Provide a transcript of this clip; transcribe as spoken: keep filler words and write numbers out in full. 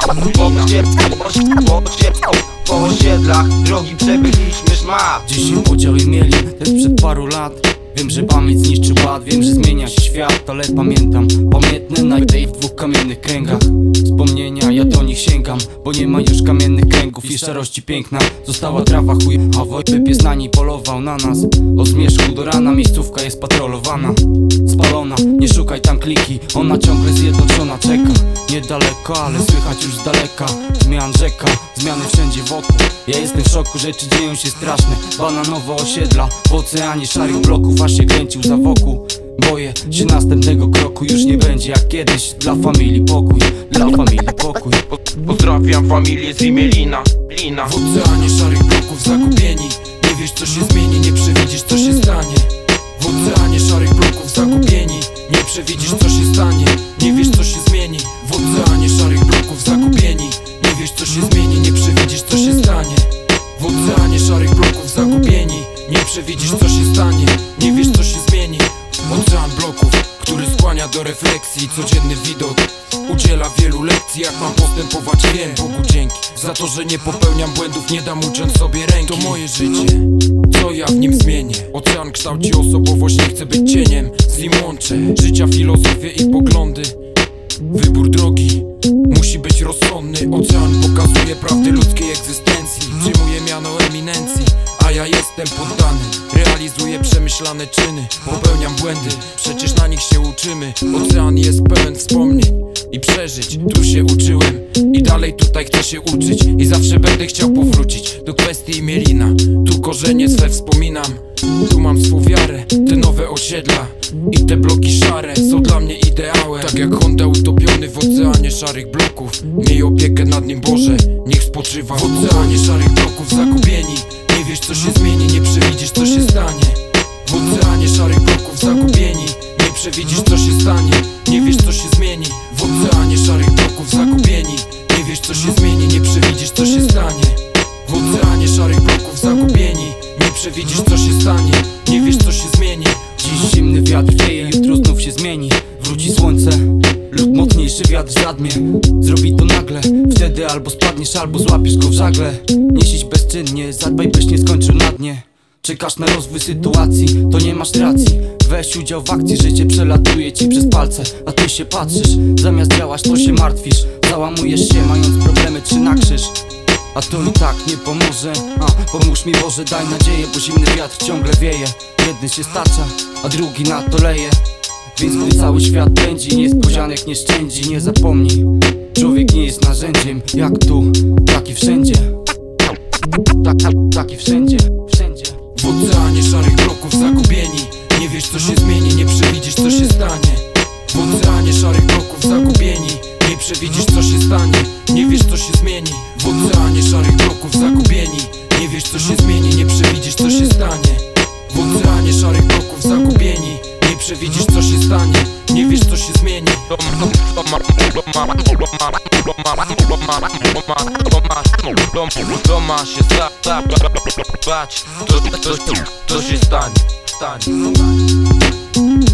Po osiedlach drogi przebyliśmy szmat. Dziś się podział i mieli też przed paru lat. Wiem, że pamięć zniszczy ład, wiem, że zmienia się świat. Ale pamiętam, pamiętne najpierw w dwóch kamiennych kręgach. Wspomnienia, ja do nich sięgam, bo nie ma już kamiennych kręgów i szarości piękna. Została trawa chuj, a Wojtek pies na niej polował na nas. Od zmierzchu do rana miejscówka jest patrolowana. Spalona, nie szukaj tam kliki, ona ciągle zjednoczona czeka. Niedaleko, ale słychać już z daleka zmian rzeka, zmiany wszędzie wokół. Ja jestem w szoku, rzeczy dzieją się straszne. Bananowe osiedla, w oceanie szarych bloków, aż się kręcił za wokół. Boję się następnego kroku, już nie będzie jak kiedyś. Dla familii pokój, dla familii pokój. Pozdrawiam familię z imię Lina, Lina. W oceanie szarych bloków zagubieni, nie wiesz co się zmieni, nie przewidzisz co się stanie. W oceanie szarych bloków zagubieni, nie przewidzisz co się stanie, nie wiesz co się zmieni. W oceanie szarych bloków zagubieni, nie wiesz co się zmieni, nie przewidzisz co się stanie. W oceanie szarych bloków zagubieni, nie przewidzisz co się stanie, nie wiesz co się zmieni. Ocean bloków, który skłania do refleksji. Codzienny widok udziela wielu lekcji, jak mam postępować, wiem. Bogu dzięki za to, że nie popełniam błędów, nie dam uciąć sobie ręki. To moje życie, co ja w nim zmienię. Ocean kształci osobowość, nie chcę być cieniem. Z nim łączę życia, filozofię i poglądy. Wybór drogi musi być rozsądny. Ocean pokazuje prawdy ludzkiej egzystencji. Przyjmuje miano eminencji, a ja jestem poddany. Realizuję przemyślane czyny, popełniam błędy, przecież na nich się uczymy. Ocean jest pełen wspomnień i przeżyć, tu się uczyłem i dalej tutaj chcę się uczyć. I zawsze będę chciał powrócić do kwestii imielina. Tu korzenie swe wspominam, tu mam swą wiarę. Te nowe osiedla i te bloki szare są dla mnie ideałem. Tak jak Honda utopiony w oceanie szarych bloków. Miej opiekę nad nim Boże, niech spoczywa w oceanie szarych bloków zagubieni. Nie wiesz co się zmieni, nie przewidzisz co się stanie. W oceanie szarych bloków zagubieni, nie przewidzisz co się stanie, nie wiesz co się zmieni. W oceanie szarych bloków zagubieni, nie wiesz co się zmieni, nie przewidzisz co się stanie. W oceanie szarych bloków zagubieni, nie przewidzisz co się stanie, nie wiesz co się zmieni. Dziś zimny wiatr wieje, jutro znów się zmieni. Wróci słońce lub mocniejszy wiatr zadmie. Zrobi to nagle, wtedy albo spadniesz, albo złapiesz go w żagle. Nie siedź bezczynnie, zadbaj byś nie skończył na dnie. Czekasz na rozwój sytuacji, to nie masz racji. Weź udział w akcji, życie przelatuje ci przez palce, a ty się patrzysz. Zamiast działać to się martwisz, załamujesz się mając problemy trzy na krzyż. A to i tak nie pomoże, a pomóż mi Boże, daj nadzieję, bo zimny wiatr ciągle wieje. Jeden się stacza, a drugi na to leje. Więc gdy cały świat pędzi, niespodzianek nie szczędzi. Nie zapomnij, człowiek nie jest narzędziem. Jak tu, tak i wszędzie. Tak, tak, tak i wszędzie, wszędzie. W oceanie szarych bloków zagubieni, nie wiesz co się zmieni, nie przewidzisz co się stanie. W oceanie szarych bloków zagubieni, nie przewidzisz co się stanie, nie wiesz co się zmieni. W oceanie szarych bloków zagubieni, nie wiesz co się zmieni, nie przewidzisz co się stanie. W oceanie szarych bloków zagubieni, nie przewidzisz co się stanie, nie wiesz co się zmieni. To ma się stać, to, to, to, to się stanie, stanie.